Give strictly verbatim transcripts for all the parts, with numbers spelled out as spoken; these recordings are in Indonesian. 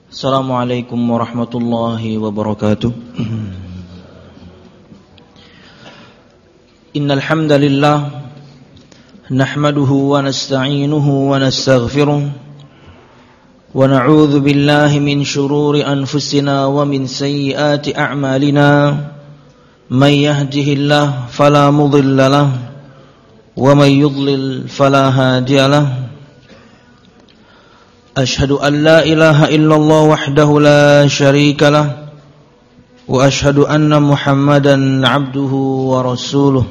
Assalamualaikum warahmatullahi wabarakatuh. Innal hamdalillah nahmaduhu wa nasta'inuhu wa nastaghfiruh wa na'udzu billahi min shururi anfusina wa min sayyiati a'malina. May yahdihillahu fala mudilla lahu wa may yudlil fala hadiya lahu. أشهد أن لا إله إلا الله وحده لا شريك له وأشهد أن محمدا عبده ورسوله.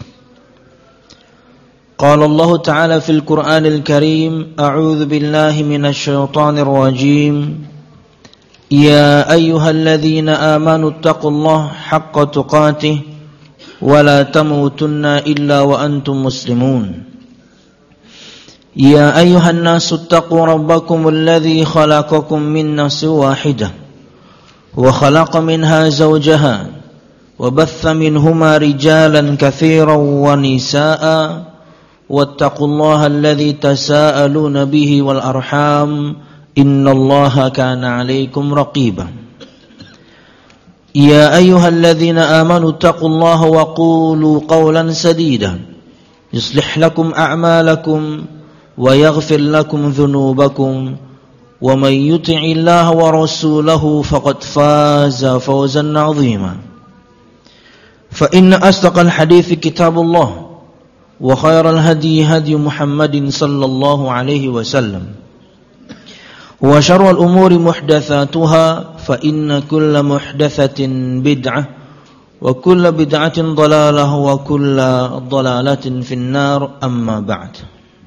قال الله تعالى في القرآن الكريم أعوذ بالله من الشيطان الرجيم يا أيها الذين آمنوا اتقوا الله حق تقاته ولا تموتن إلا وأنتم مسلمون. يا أيها الناس اتقوا ربكم الذي خلقكم من نفس واحدة وخلق منها زوجها وبث منهما رجالا كثيرا ونساء واتقوا الله الذي تساءلون به والأرحام إن الله كان عليكم رقيبا. يا أيها الذين آمنوا اتقوا الله وقولوا قولا سديدا يصلح لكم أعمالكم ويغفر لكم ذنوبكم ومن يطع الله ورسوله فقد فاز فوزا عظيما. فإن أصدق الحديث كتاب الله وخير الهدي هدي محمد صلى الله عليه وسلم وشر الأمور محدثاتها فإن كل محدثة بدعة وكل بدعة ضلالة وكل ضلالة في النار. أما بعد.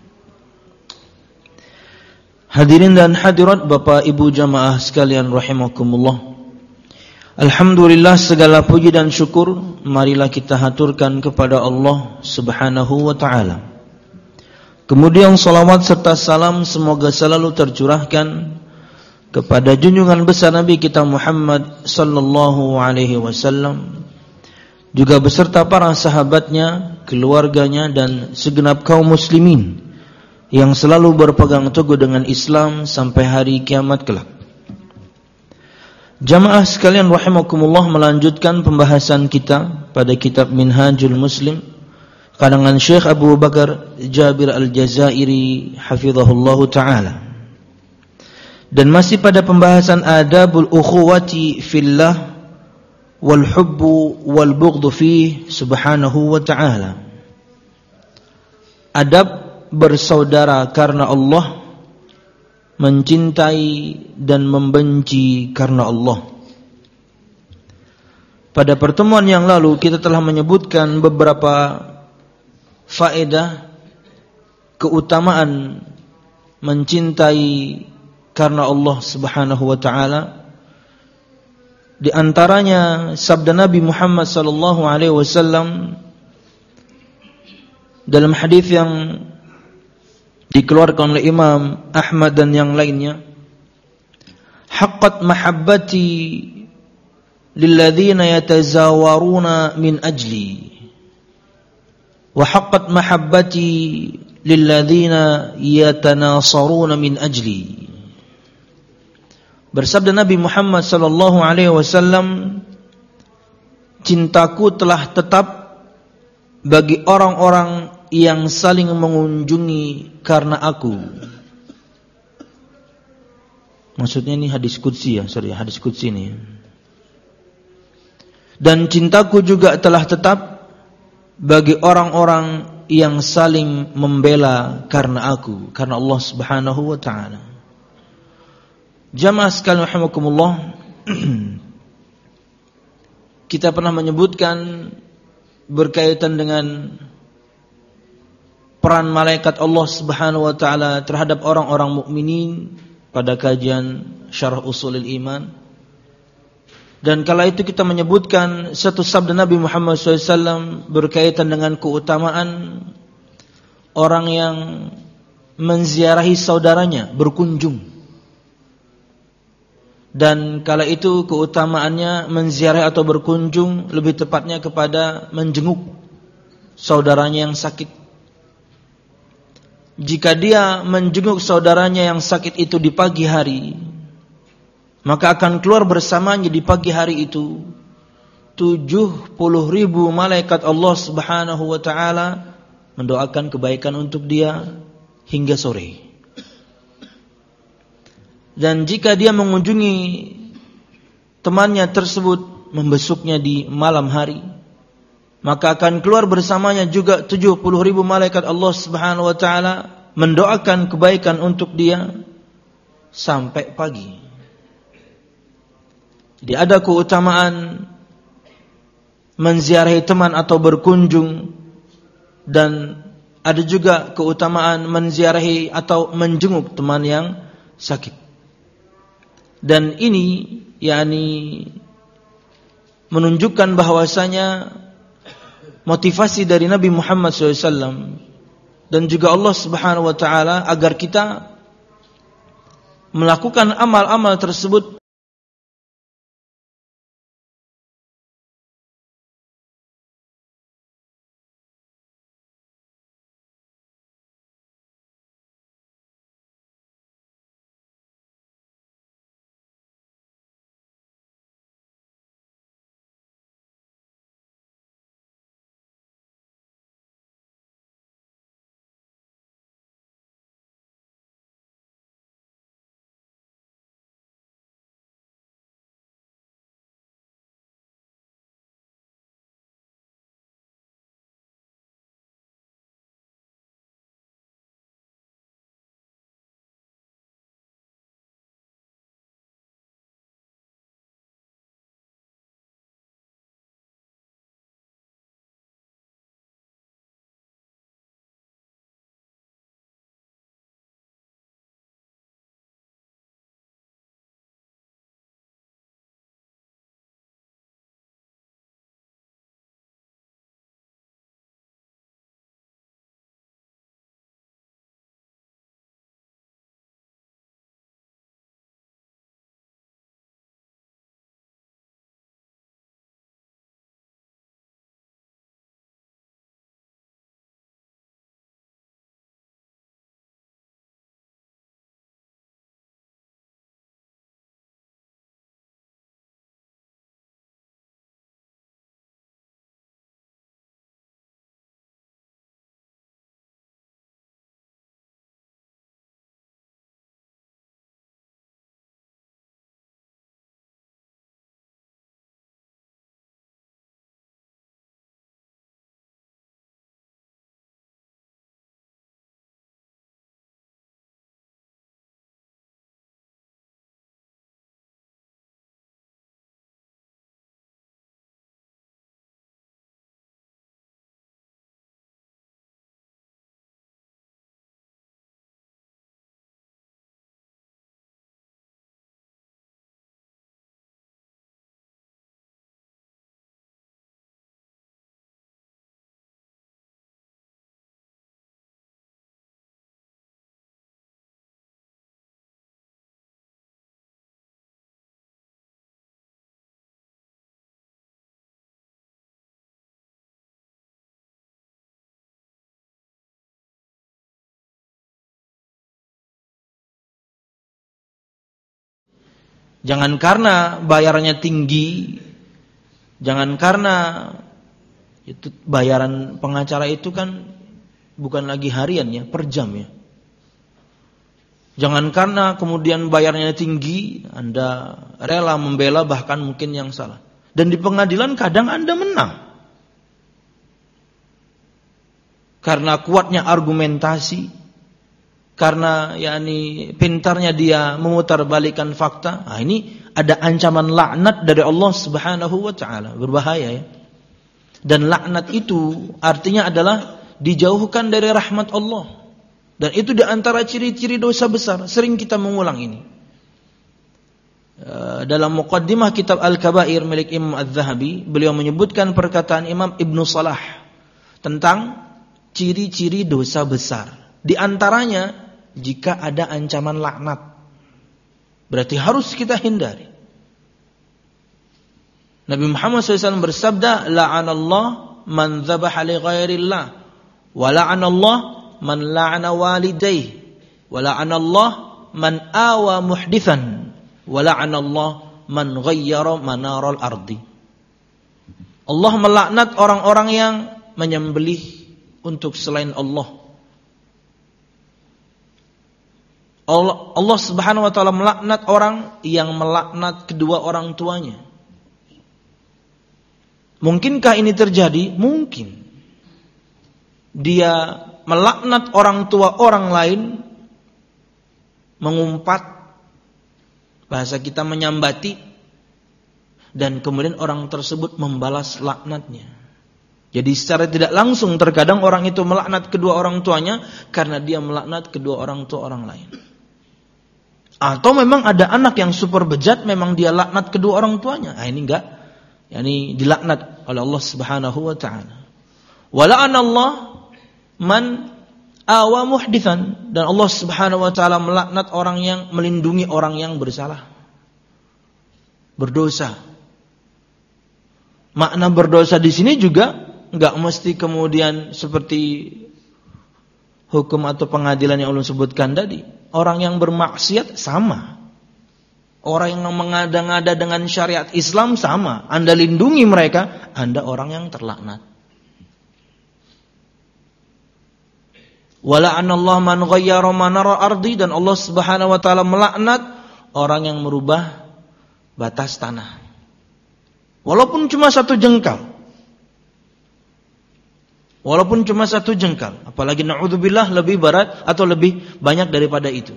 Hadirin dan hadirat Bapak Ibu jamaah sekalian rahimakumullah. Alhamdulillah, segala puji dan syukur marilah kita haturkan kepada Allah Subhanahu wa taala. Kemudian salawat serta salam semoga selalu tercurahkan kepada junjungan besar Nabi kita Muhammad sallallahu alaihi wasallam, juga beserta para sahabatnya, keluarganya dan segenap kaum muslimin yang selalu berpegang teguh dengan Islam sampai hari kiamat kelak. Jamaah sekalian rahimakumullah, melanjutkan pembahasan kita pada kitab Minhajul Muslim karangan Syekh Abu Bakar Jabir Al-Jazairi hafizahullahu taala. Dan masih pada pembahasan adabul ukhuwati fillah wal hubbu wal bughdhu fihi subhanahu wa taala. Adab bersaudara karena Allah, mencintai dan membenci karena Allah. Pada pertemuan yang lalu kita telah menyebutkan beberapa faedah keutamaan mencintai karena Allah Subhanahu wa taala. Di antaranya sabda Nabi Muhammad sallallahu alaihi wasallam dalam hadis yang dikeluarkan oleh Imam Ahmad dan yang lainnya, haqqat mahabbati lilladzina yatazawaruna min ajli wa haqqat mahabbati lilladzina yatanasaruna min ajli. Bersabda Nabi Muhammad sallallahu alaihi wasallam, cintaku telah tetap bagi orang-orang yang saling mengunjungi karena aku. Maksudnya ini hadis qudsi ya, sorry hadis qudsi ini. Dan cintaku juga telah tetap bagi orang-orang yang saling membela karena aku, karena Allah Subhanahu wa taala. Jamaah sekalian rahimakumullah, kita pernah menyebutkan berkaitan dengan peran malaikat Allah Subhanahu wa taala terhadap orang-orang mukminin pada kajian Syarah Ushulul Iman. Dan kala itu kita menyebutkan satu sabda Nabi Muhammad shallallahu alaihi wasallam berkaitan dengan keutamaan orang yang menziarahi saudaranya, berkunjung. Dan kala itu keutamaannya menziarahi atau berkunjung, lebih tepatnya kepada menjenguk saudaranya yang sakit. Jika dia menjenguk saudaranya yang sakit itu di pagi hari, maka akan keluar bersamanya di pagi hari itu tujuh puluh ribu malaikat Allah Subhanahu wa ta'ala mendoakan kebaikan untuk dia hingga sore. Dan jika dia mengunjungi temannya tersebut membesuknya di malam hari, maka akan keluar bersamanya juga tujuh puluh ribu malaikat Allah Subhanahu wa ta'ala mendoakan kebaikan untuk dia sampai pagi. Jadi ada keutamaan menziarahi teman atau berkunjung, dan ada juga keutamaan menziarahi atau menjenguk teman yang sakit. Dan ini yakni menunjukkan bahwasanya motivasi dari Nabi Muhammad shallallahu alaihi wasallam dan juga Allah Subhanahu wa ta'ala agar kita melakukan amal-amal tersebut jangan karena bayarannya tinggi, jangan karena itu bayaran pengacara itu kan bukan lagi harian ya, per jam ya. Jangan karena kemudian bayarnya tinggi, Anda rela membela bahkan mungkin yang salah. Dan di pengadilan kadang Anda menang. Karena kuatnya argumentasi, karena yakni pintarnya dia memutarbalikan fakta. Nah, ini ada ancaman laknat dari Allah Subhanahu wa ta'ala. Berbahaya ya. Dan laknat itu artinya adalah dijauhkan dari rahmat Allah. Dan itu di antara ciri-ciri dosa besar. Sering kita mengulang ini. Dalam muqaddimah kitab Al-Kabair milik Imam Az-Zahabi, beliau menyebutkan perkataan Imam Ibnu Salah tentang ciri-ciri dosa besar. Di antaranya jika ada ancaman laknat, berarti harus kita hindari. Nabi Muhammad shallallahu alaihi wasallam bersabda, la'anallah man dzabaha li ghairillah, wa la'anallah man la'ana walidayhi, wa la'anallah man awa muhdithan. wa la'anallahu man ghayyara manaral ardi. Allah melaknat orang-orang yang menyembelih untuk selain Allah. Allah, Allah Subhanahu wa taala melaknat orang yang melaknat kedua orang tuanya. Mungkinkah ini terjadi? Mungkin. Dia melaknat orang tua orang lain, mengumpat, bahasa kita menyambati, dan kemudian orang tersebut membalas laknatnya. Jadi secara tidak langsung terkadang orang itu melaknat kedua orang tuanya karena dia melaknat kedua orang tua orang lain. Atau memang ada anak yang super bejat, memang dia laknat kedua orang tuanya. Nah, ini enggak, yani dilaknat oleh Allah Subhanahu wa taala. Wa la'anallah man awa muhditsan, dan Allah Subhanahu wa taala melaknat orang yang melindungi orang yang bersalah, berdosa. Makna berdosa di sini juga enggak mesti kemudian seperti hukum atau pengadilan yang ulun sebutkan tadi. Orang yang bermaksiat sama. Orang yang mengada-ngada dengan syariat Islam sama. Anda lindungi mereka, Anda orang yang terlaknat. Wala'anallahu man ghayyara manara ardi, dan Allah Subhanahu wa taala melaknat orang yang merubah batas tanah. Walaupun cuma satu jengkal. Walaupun cuma satu jengkal, apalagi na'udzubillah lebih berat atau lebih banyak daripada itu.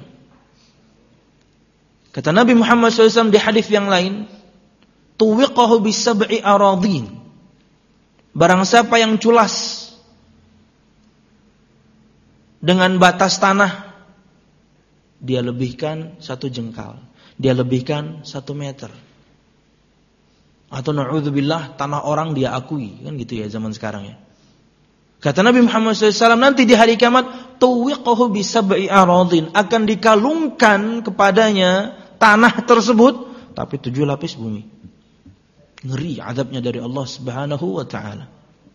Kata Nabi Muhammad shallallahu alaihi wasallam di hadis yang lain, tuwiqahu bisab'i aradin. Barang siapa yang culas dengan batas tanah, dia lebihkan satu jengkal, dia lebihkan satu meter. Atau na'udzubillah tanah orang dia akui, kan gitu ya zaman sekarang ya. Kata Nabi Muhammad shallallahu alaihi wasallam, nanti di hari kiamat, tuwiqahu bisab'i aradin, akan dikalungkan kepadanya tanah tersebut, tapi tujuh lapis bumi. Ngeri azabnya dari Allah Subhanahu wa taala.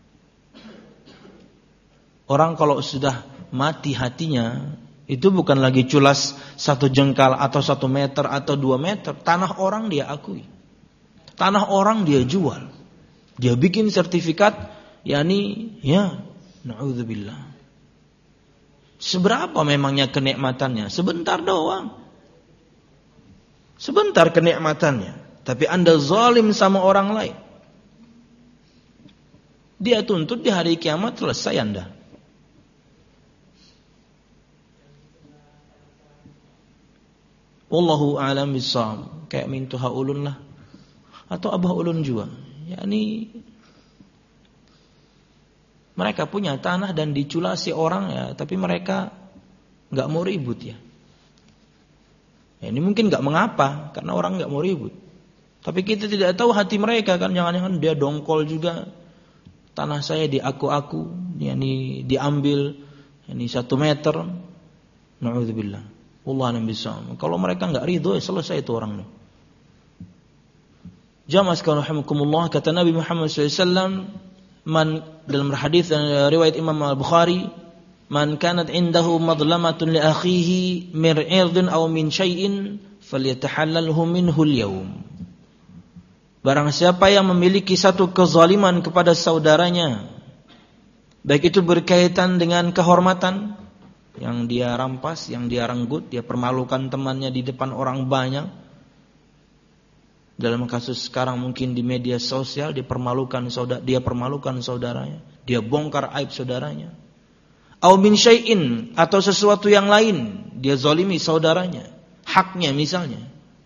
Orang kalau sudah mati hatinya, itu bukan lagi culas satu jengkal atau satu meter atau dua meter. Tanah orang dia akui. Tanah orang dia jual. Dia bikin sertifikat, yakni ya, na'udzubillah. Seberapa memangnya kenikmatannya? Sebentar doang. Sebentar kenikmatannya. Tapi Anda zalim sama orang lain. Dia tuntut di hari kiamat, selesai Anda. Wallahu a'lam bishawab. Kayak mintuha ulun lah. Atau abah ulun juga. Yani mereka punya tanah dan diculasi orang ya, tapi mereka enggak mau ribut ya. Ya ini mungkin enggak mengapa karena orang enggak mau ribut. Tapi kita tidak tahu hati mereka kan, jangan-jangan dia dongkol juga. Tanah saya diaku-aku, yakni diambil ini satu meter. Na'udzubillah. Wallahu a'lam bishawab. Kalau mereka enggak ridho ya selesai itu orang itu. Jamaah sekalian rahimakumullah, kata Nabi Muhammad shallallahu alaihi wasallam, man, dalam hadis dan riwayat Imam Al-Bukhari, man kanat indahu madlamatun li akhihi min irdin aw min syai'in falyatahallalhu minhu al-yawm. Barang siapa yang memiliki satu kezaliman kepada saudaranya, baik itu berkaitan dengan kehormatan yang dia rampas, yang dia renggut, dia permalukan temannya di depan orang banyak. Dalam kasus sekarang mungkin di media sosial, dia permalukan saudara, dia permalukan saudaranya, dia bongkar aib saudaranya. Au min syai'in, atau sesuatu yang lain, dia zalimi saudaranya, haknya misalnya.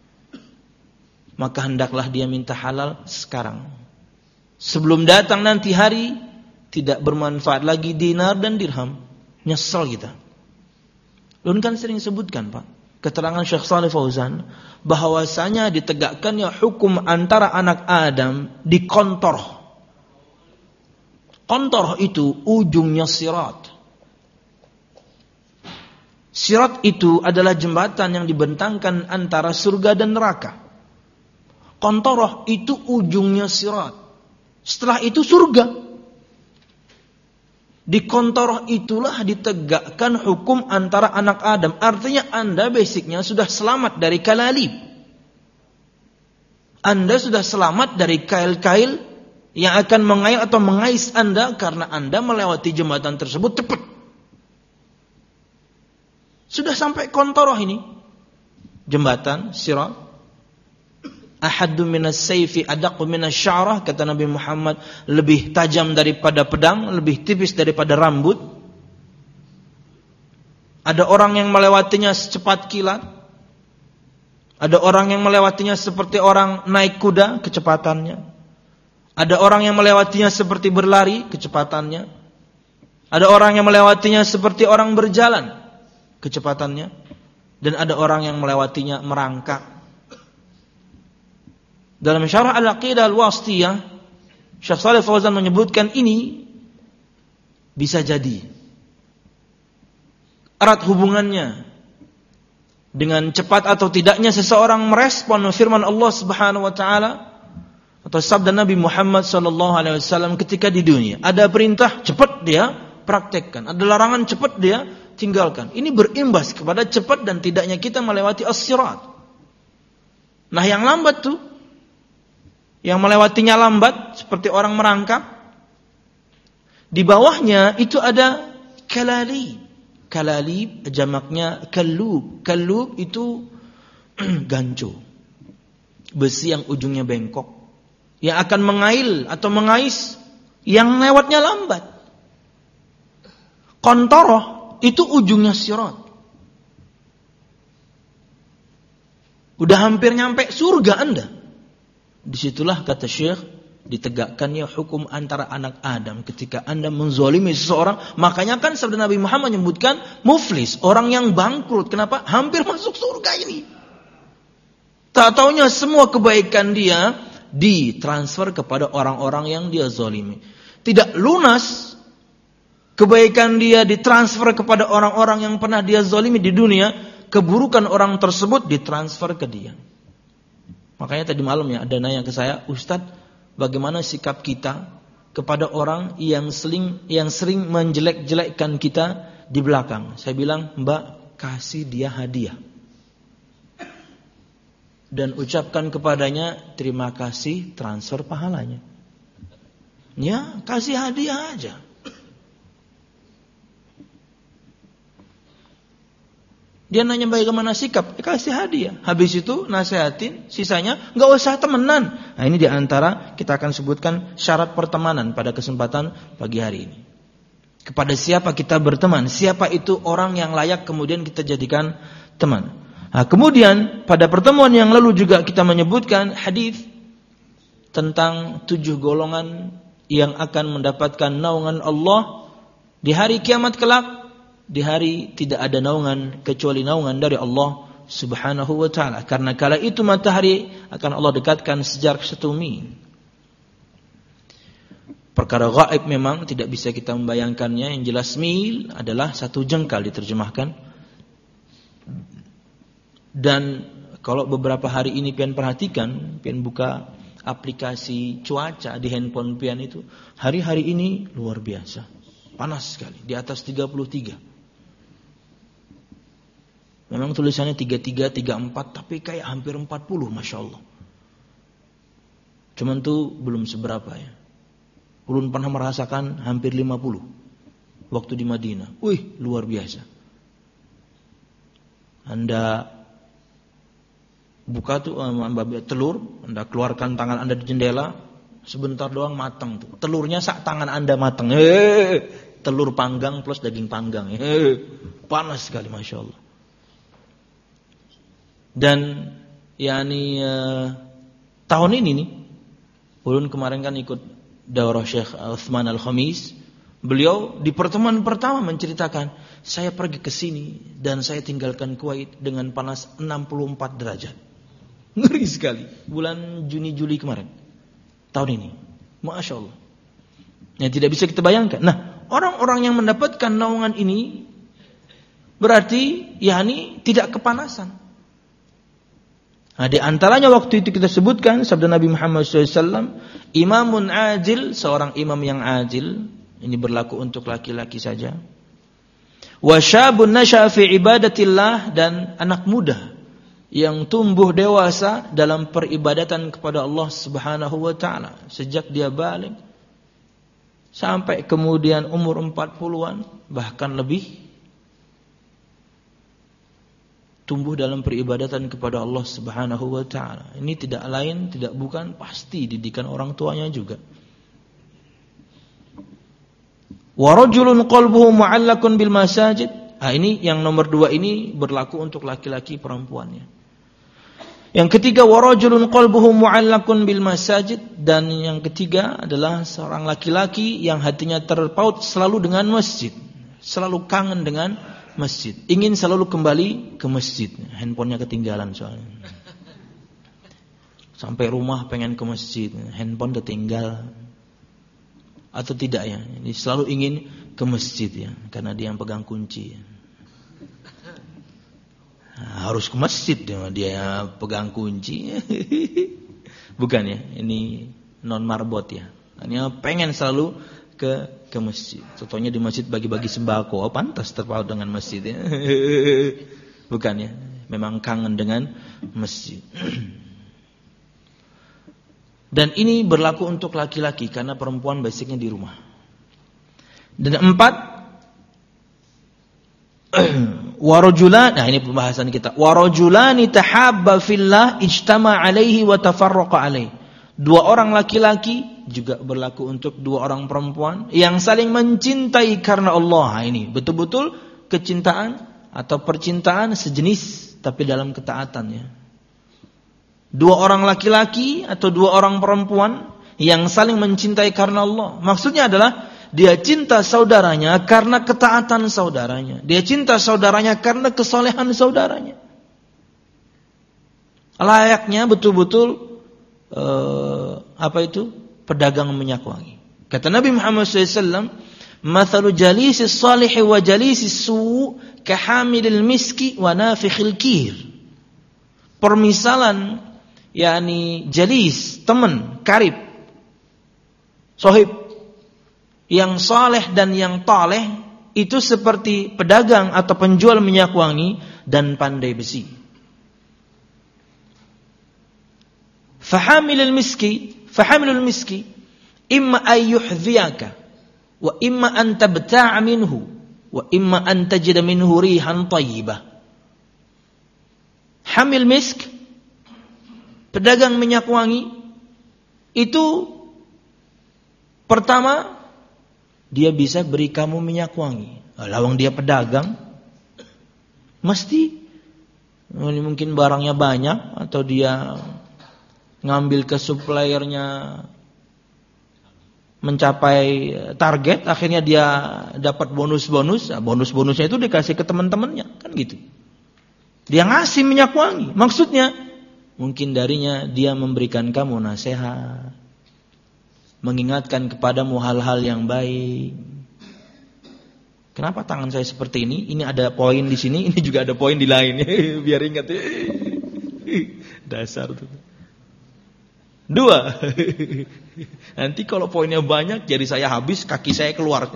Maka hendaklah dia minta halal sekarang. Sebelum datang nanti hari tidak bermanfaat lagi dinar dan dirham. Nyesel kita. Lun kan sering sebutkan, Pak, keterangan Syekh Shalih Fauzan bahwasanya ditegakkannya hukum antara anak Adam di kontor. Kontor itu ujungnya sirat. Sirat itu adalah jembatan yang dibentangkan antara surga dan neraka. Kontoroh itu ujungnya sirat. Setelah itu surga. Di kontoroh itulah ditegakkan hukum antara anak Adam. Artinya Anda basicnya sudah selamat dari kalalib. Anda sudah selamat dari kail-kail yang akan mengail atau mengais Anda karena Anda melewati jembatan tersebut cepat. Sudah sampai Qantharah ini. Jembatan Sirat. Ahaddu minas sayfi adaqqu minas sya'rah, kata Nabi Muhammad, lebih tajam daripada pedang, lebih tipis daripada rambut. Ada orang yang melewatinya secepat kilat. Ada orang yang melewatinya seperti orang naik kuda kecepatannya. Ada orang yang melewatinya seperti berlari kecepatannya. Ada orang yang melewatinya seperti orang berjalan kecepatannya. Dan ada orang yang melewatinya merangkak. Dalam Syarah Al-Aqidah Al-Wasthiyah, Syekh Shalih Fauzan menyebutkan ini bisa jadi erat hubungannya dengan cepat atau tidaknya seseorang merespon firman Allah Subhanahu wa taala atau sabda Nabi Muhammad sallallahu alaihi wasallam ketika di dunia. Ada perintah, cepat dia praktekkan. Ada larangan, cepat dia tinggalkan. Ini berimbas kepada cepat dan tidaknya kita melewati as-sirat. Nah, yang lambat tuh, yang melewatinya lambat seperti orang merangkak, di bawahnya itu ada kalali. Kalali jamaknya kalub. Kalub itu ganco, besi yang ujungnya bengkok, yang akan mengail atau mengais yang lewatnya lambat. Qantharah itu ujungnya sirat. Udah hampir nyampe surga Anda. Disitulah kata Syekh, ditegakkannya hukum antara anak Adam ketika Anda menzalimi seseorang. Makanya kan sabda Nabi Muhammad menyebutkan muflis, orang yang bangkrut. Kenapa? Hampir masuk surga ini. Tak taunya semua kebaikan dia ditransfer kepada orang-orang yang dia zalimi. Tidak lunas kebaikan dia ditransfer kepada orang-orang yang pernah dia zalimi di dunia. Keburukan orang tersebut ditransfer ke dia. Makanya tadi malam ya ada nanya ke saya, Ustadz, bagaimana sikap kita kepada orang yang sering yang sering menjelek-jelekkan kita di belakang? Saya bilang, Mbak, kasih dia hadiah. Dan ucapkan kepadanya, terima kasih, transfer pahalanya. Ya, kasih hadiah aja. Dia nanya bagaimana sikap, ya kasih hadiah. Habis itu nasihatin, sisanya nggak usah temenan. Nah, ini diantara kita akan sebutkan syarat pertemanan pada kesempatan pagi hari ini. Kepada siapa kita berteman, siapa itu orang yang layak kemudian kita jadikan teman. Nah, kemudian pada pertemuan yang lalu juga kita menyebutkan hadis tentang tujuh golongan yang akan mendapatkan naungan Allah di hari kiamat kelak. Di hari tidak ada naungan kecuali naungan dari Allah Subhanahu wa taala. Karena kala itu matahari akan Allah dekatkan sejarak satu mil. Perkara gaib memang tidak bisa kita membayangkannya. Yang jelas mil adalah satu jengkal diterjemahkan. Dan kalau beberapa hari ini pian perhatikan, pian buka aplikasi cuaca di handphone pian itu, hari-hari ini luar biasa. Panas sekali, di atas tiga puluh tiga. Memang tulisannya tiga puluh tiga, tiga puluh empat, tapi kayak hampir empat puluh, Masya Allah. Cuman tuh belum seberapa ya. Ulun pernah merasakan hampir lima puluh waktu di Madinah. Wih, luar biasa. Anda buka tuh um, telur, Anda keluarkan tangan Anda di jendela, sebentar doang matang tuh. Telurnya sak tangan Anda matang. Hei, telur panggang plus daging panggang. Hei, panas sekali, Masya Allah. Dan yakni uh, tahun ini nih, ulun kemarin kan ikut daurah Syekh Utsman Al-Khamis. Beliau di pertemuan pertama menceritakan, saya pergi ke sini dan saya tinggalkan Kuwait dengan panas enam puluh empat derajat. Ngeri sekali. Bulan Juni Juli kemarin. Tahun ini. Masya Allah. Yang tidak bisa kita bayangkan. Nah, orang-orang yang mendapatkan naungan ini berarti yakni tidak kepanasan. Nah, di antaranya waktu itu kita sebutkan sabda Nabi Muhammad shallallahu alaihi wasallam, imamun ajil, seorang imam yang ajil, ini berlaku untuk laki-laki saja. Wa syabun nasha'a fi ibadatillah, dan anak muda yang tumbuh dewasa dalam peribadatan kepada Allah Subhanahu wa taala sejak dia balik sampai kemudian umur empat puluhan bahkan lebih, tumbuh dalam peribadatan kepada Allah Subhanahu wa taala. Ini tidak lain, tidak bukan, pasti didikan orang tuanya juga. Wa rajulun qalbuhu mu'allaqun bil masajid. Ah, ini yang nomor dua ini berlaku untuk laki-laki perempuannya. Yang ketiga, wa rajulun qalbuhu mu'allaqun bil masajid, dan yang ketiga adalah seorang laki-laki yang hatinya terpaut selalu dengan masjid, selalu kangen dengan masjid, ingin selalu kembali ke masjid. Handphonenya ketinggalan soalnya. Sampai rumah pengen ke masjid, handphone tertinggal. Atau tidak ya, ini selalu ingin ke masjid ya, karena dia yang pegang kunci. Nah, harus ke masjid ya, dia yang pegang kunci. Bukan ya, ini non marbot ya. Ini pengen selalu ke ke masjid. Contohnya di masjid bagi-bagi sembako, oh, pantas terpaut dengan masjid ya. Bukan ya, memang kangen dengan masjid. Dan ini berlaku untuk laki-laki karena perempuan basicnya di rumah. Dan empat, warajulan, nah ini pembahasan kita. Warajulani tahabba fillah ijtama alaihi wa tafarraqa alaihi. Dua orang laki-laki juga berlaku untuk dua orang perempuan yang saling mencintai karena Allah. Ini betul-betul kecintaan atau percintaan sejenis tapi dalam ketaatan ya. Dua orang laki-laki atau dua orang perempuan yang saling mencintai karena Allah. Maksudnya adalah dia cinta saudaranya karena ketaatan saudaranya. Dia cinta saudaranya karena kesolehan saudaranya. Layaknya betul-betul Uh, apa itu? Pedagang minyak wangi. Kata Nabi Muhammad shallallahu alaihi wasallam, "Mathalu jalisis salih wa jalisis su' kahamilil miski wa nafikhil kir." Permisalan yakni jalis, teman, karib, sohib yang saleh dan yang taleh itu seperti pedagang atau penjual minyak wangi dan pandai besi. Fahamilul miski, fahamilul miski, imma an yuhdhiyaka, wa imma an tabta'a minhu, wa imma an tajida minhu rihan thayyibah. Hamil misk, pedagang minyak wangi, itu pertama dia bisa beri kamu minyak wangi. Lawang dia pedagang, mesti ini mungkin barangnya banyak atau dia ngambil ke suppliernya mencapai target, akhirnya dia dapat bonus-bonus. Nah, bonus-bonusnya itu dikasih ke teman-temannya, kan gitu. Dia ngasih minyak wangi, maksudnya mungkin darinya dia memberikan kamu nasihat, mengingatkan kepadamu hal-hal yang baik. Kenapa tangan saya seperti ini? Ini ada poin di sini, ini juga ada poin di lain. Biar ingat. Dasar tuh. Dua. Nanti kalau poinnya banyak jadi saya habis, kaki saya keluar.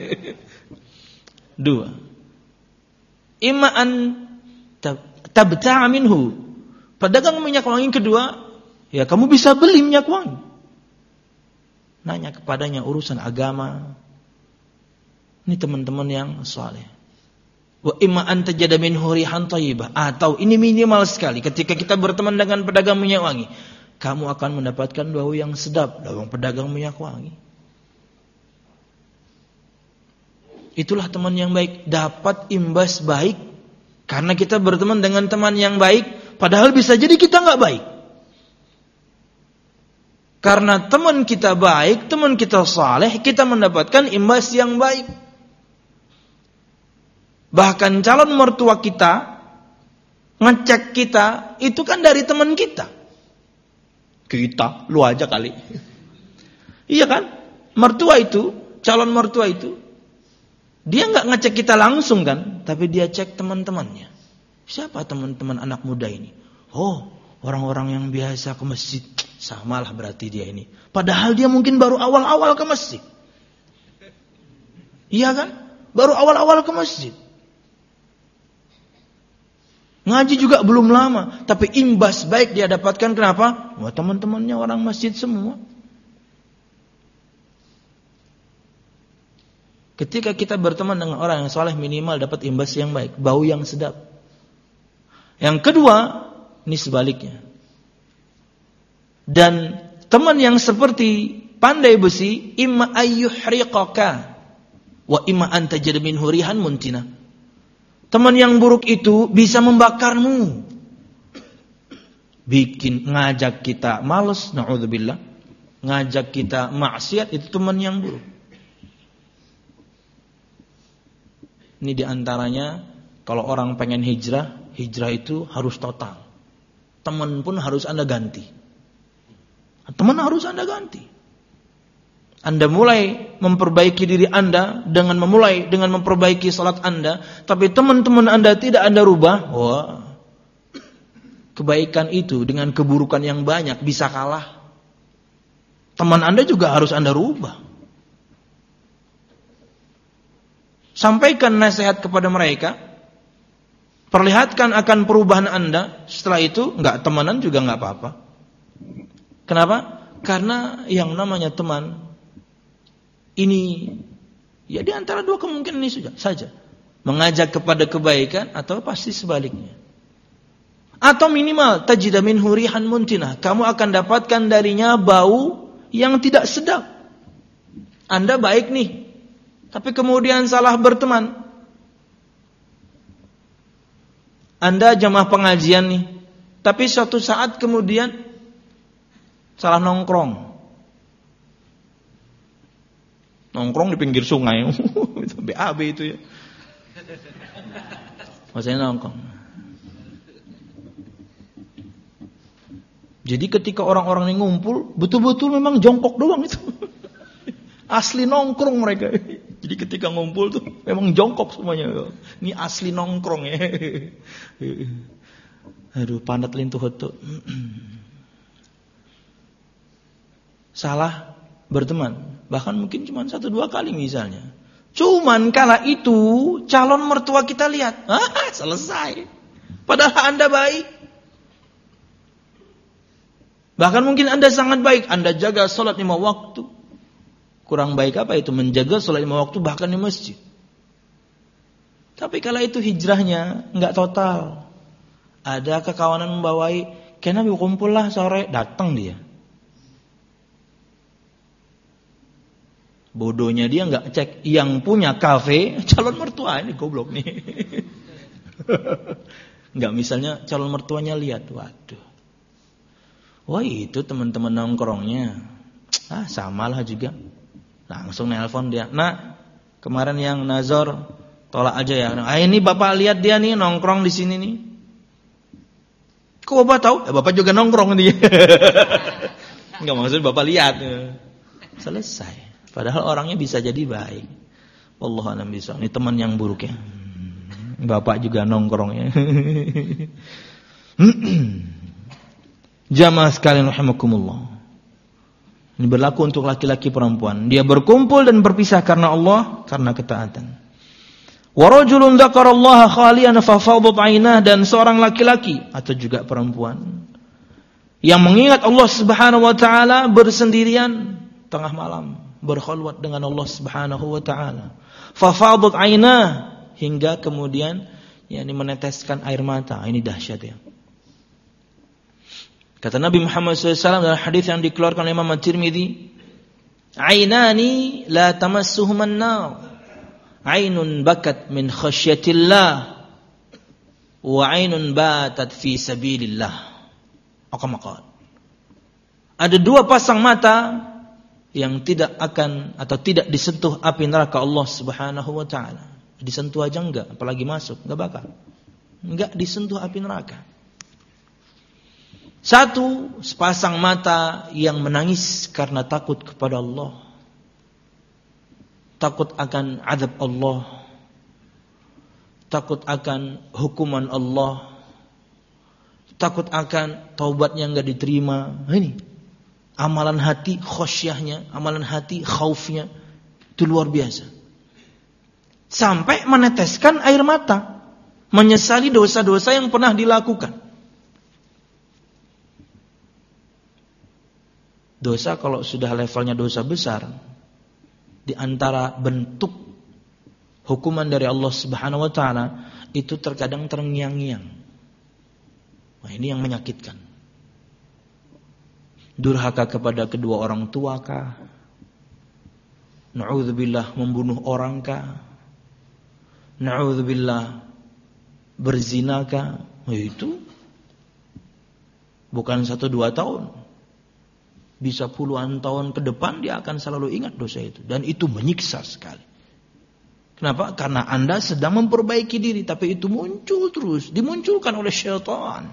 Dua. Imma an tabta'a minhu. Pedagang minyak wangi kedua, ya kamu bisa beli minyak wangi. Nanya kepadanya urusan agama. Ini teman-teman yang saleh. Wa imma an tajada minhu rihan thayyibah. Atau ini minimal sekali ketika kita berteman dengan pedagang minyak wangi, kamu akan mendapatkan bau yang sedap, bau pedagang minyak wangi. Itulah teman yang baik, dapat imbas baik karena kita berteman dengan teman yang baik, padahal bisa jadi kita enggak baik. Karena teman kita baik, teman kita saleh, kita mendapatkan imbas yang baik. Bahkan calon mertua kita ngecek kita, itu kan dari teman kita. Kita, lu aja kali. Iya kan? Mertua itu, calon mertua itu, dia enggak ngecek kita langsung kan, tapi dia cek teman-temannya. Siapa teman-teman anak muda ini? Oh, orang-orang yang biasa ke masjid. Samalah berarti dia ini. Padahal dia mungkin baru awal-awal ke masjid. Iya kan? Baru awal-awal ke masjid. Ngaji juga belum lama, tapi imbas baik dia dapatkan. Kenapa? Wah, teman-temannya orang masjid semua. Ketika kita berteman dengan orang yang saleh, minimal dapat imbas yang baik, bau yang sedap. Yang kedua, ini sebaliknya. Dan teman yang seperti pandai besi, imma ayyuhriqaka wa imma an tajid minhu rihan muntina. Teman yang buruk itu bisa membakarmu, bikin ngajak kita malas, naudzubillah, ngajak kita maksiat, itu teman yang buruk. Ini diantaranya kalau orang pengen hijrah, hijrah itu harus total. Teman pun harus Anda ganti. Teman harus Anda ganti. Anda mulai memperbaiki diri Anda dengan memulai dengan memperbaiki salat Anda, tapi teman-teman Anda tidak Anda rubah, wah, kebaikan itu dengan keburukan yang banyak bisa kalah. Teman Anda juga harus Anda rubah. Sampaikan nasihat kepada mereka, perlihatkan akan perubahan Anda. Setelah itu enggak temenan juga enggak apa-apa. Kenapa? Karena yang namanya teman ini, ya di antara dua kemungkinan ini saja. Mengajak kepada kebaikan atau pasti sebaliknya. Atau minimal tajida minhu rihan muntinah. Kamu akan dapatkan darinya bau yang tidak sedap. Anda baik nih, tapi kemudian salah berteman. Anda jamaah pengajian nih, tapi suatu saat kemudian salah nongkrong. Nongkrong di pinggir sungai. Itu B A B itu ya. Maksudnya nongkrong. Jadi ketika orang-orang ini ngumpul, betul-betul memang jongkok doang itu. Asli nongkrong mereka. Jadi ketika ngumpul tuh memang jongkok semuanya. Ini asli nongkrong ya. Aduh, pandat lintuh hoto. Salah berteman. Bahkan mungkin cuma satu dua kali misalnya. Cuman kala itu calon mertua kita lihat, ah, selesai. Padahal Anda baik. Bahkan mungkin Anda sangat baik. Anda jaga sholat lima waktu. Kurang baik apa itu? Menjaga sholat lima waktu bahkan di masjid. Tapi kala itu hijrahnya enggak total. Ada kekawanan membawai, kena kumpul lah sore, datang dia. Bodohnya dia enggak cek yang punya kafe, calon mertua ini goblok nih. Enggak, misalnya calon mertuanya lihat, waduh. Wah, itu teman-teman nongkrongnya. Ah, samalah juga. Langsung nelpon dia. Nah, kemarin yang nazar tolak aja ya. Ah, ini Bapak lihat dia nih nongkrong di sini nih. Kok Bapak tahu? Ya, Bapak juga nongkrong dia. Enggak, maksud Bapak lihat. Selesai. Padahal orangnya bisa jadi baik. Wallahu a'lam bishawab. Ini teman yang buruk ya. Bapak juga nongkrong ya. Jamaah sekalian rahimakumullah. Ini berlaku untuk laki-laki perempuan. Dia berkumpul dan berpisah karena Allah, karena ketaatan. Wa rajulun dzakarallaha khalian fa fadat 'ainah, dan seorang laki-laki atau juga perempuan yang mengingat Allah Subhanahu wa taala bersendirian tengah malam, berkhalwat dengan Allah Subhanahu wa taala. Fa fadat 'ainah, hingga kemudian yakni meneteskan air mata. Ini dahsyat ya. Kata Nabi Muhammad shallallahu alaihi wasallam dalam hadis yang dikeluarkan oleh Imam At-Tirmidzi, "Ainani la tamassuhuma an-nar. Ainun bakat min khasyatillah wa ainun batat fi sabilillah." Maka ada dua pasang mata yang tidak akan atau tidak disentuh api neraka Allah Subhanahu wa taala. Disentuh aja enggak, apalagi masuk, enggak bakal. Enggak disentuh api neraka. Satu, sepasang mata yang menangis karena takut kepada Allah. Takut akan azab Allah. Takut akan hukuman Allah. Takut akan taubatnya enggak diterima. Ini amalan hati khosyahnya, amalan hati khaufnya itu luar biasa. Sampai meneteskan air mata. menyesali dosa-dosa yang pernah dilakukan. Dosa kalau sudah levelnya dosa besar, di antara bentuk hukuman dari Allah Subhanahu wa taala itu terkadang terngiang-ngiang. Nah, ini yang menyakitkan. Durhaka kepada kedua orang tua kah? Na'udzubillah membunuh orang kah? Na'udzubillah berzina kah? Oh, itu bukan satu dua tahun. Bisa puluhan tahun ke depan dia akan selalu ingat dosa itu. Dan itu menyiksa sekali. Kenapa? Karena Anda sedang memperbaiki diri. Tapi itu muncul terus. Dimunculkan oleh syaitan.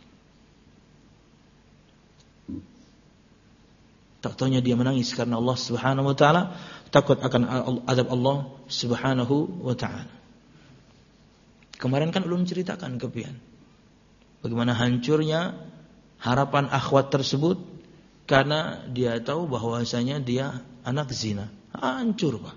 Tak taunya dia menangis karena Allah Subhanahu wa ta'ala. Takut akan azab Allah Subhanahu wa ta'ala. Kemarin kan belum ceritakan ke pian. Bagaimana hancurnya harapan akhwat tersebut. Karena dia tahu bahwasanya dia anak zina. Hancur, Pak.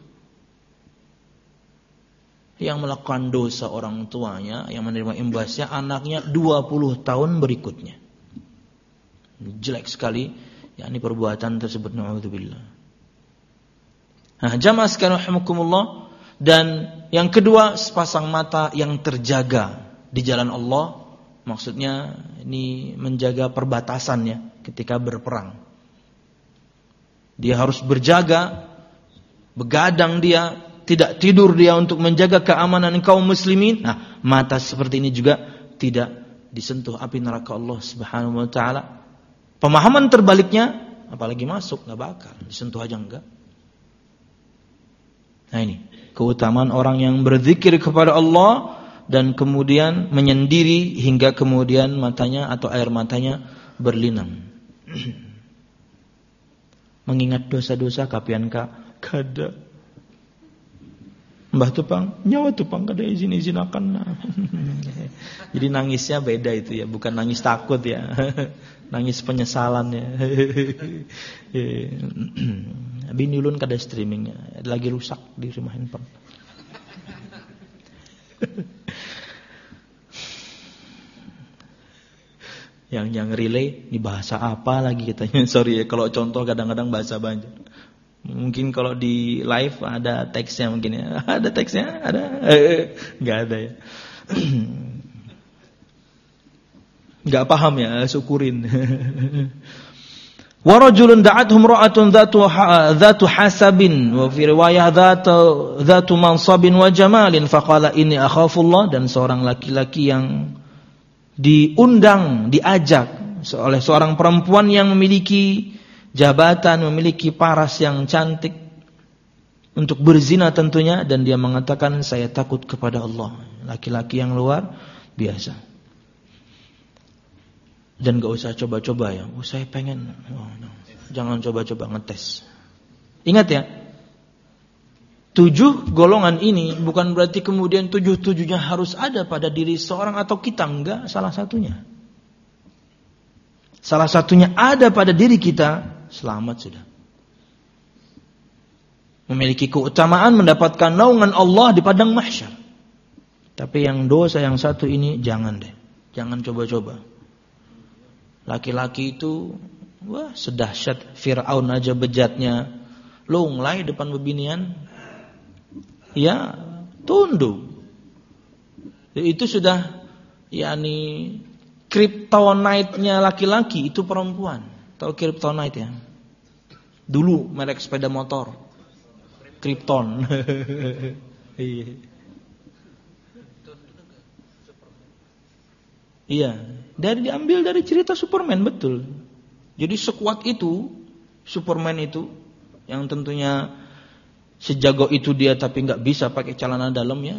Yang melakukan dosa orang tuanya, yang menerima imbasnya, anaknya dua puluh tahun berikutnya. Jelek sekali, yakni perbuatan tersebut. Na'udzubillah. Nah, jamaah sekalian rahimakumullah. Dan yang kedua, sepasang mata yang terjaga di jalan Allah. Maksudnya ini menjaga perbatasannya ketika berperang. Dia harus berjaga, begadang dia, tidak tidur dia untuk menjaga keamanan kaum muslimin. Nah, mata seperti ini juga tidak disentuh api neraka Allah Subhanahu wa taala. Pemahaman terbaliknya, apalagi masuk enggak bakal, disentuh aja enggak. Nah, ini keutamaan orang yang berzikir kepada Allah dan kemudian menyendiri hingga kemudian matanya atau air matanya berlinang. Mengingat dosa-dosa kapian ka kada. Mbah Tupang, nyawa Tupang kada izin-izin akan. Jadi nangisnya beda itu ya, bukan nangis takut ya. Nangis penyesalan ya. Bini ulun kada streamingnya, lagi rusak di rumah handphone. Yang yang relay ini bahasa apa lagi katanya. Sorry ya kalau contoh kadang-kadang bahasa Banjar. Mungkin kalau di live ada teksnya mungkin ya. Ada teksnya? Ada? Enggak ada ya. Enggak paham ya, syukurin. Wa rajulun da'athum ra'atun dhatu dhatu hasabin wa fi riwayah dhatu dhatu mansabin wa jamalin faqala inni akhafullah, dan seorang laki-laki yang diundang, diajak oleh seorang perempuan yang memiliki jabatan, memiliki paras yang cantik untuk berzina tentunya, dan dia mengatakan saya takut kepada Allah. Laki-laki yang luar biasa. Dan gak usah coba-coba ya. Oh, saya pengen. Oh, no. Jangan coba-coba ngetes. Ingat ya. Tujuh golongan ini bukan berarti kemudian tujuh-tujuhnya harus ada pada diri seorang atau kita. Enggak, salah satunya. Salah satunya ada pada diri kita, selamat sudah. Memiliki keutamaan mendapatkan naungan Allah di padang mahsyar. Tapi yang dosa yang satu ini jangan deh. Jangan coba-coba. Laki-laki itu wah sedahsyat Fir'aun aja bejatnya. Lunglai depan bebinian. Ya, tunduk. Itu sudah yakni kryptonite-nya laki-laki itu perempuan. Tahu kryptonite ya? Dulu merek sepeda motor. Krypton. Iya. Iya, dari diambil dari cerita Superman, betul. Jadi sekuat itu Superman itu yang tentunya sejago itu dia tapi nggak bisa pakai celana dalam ya.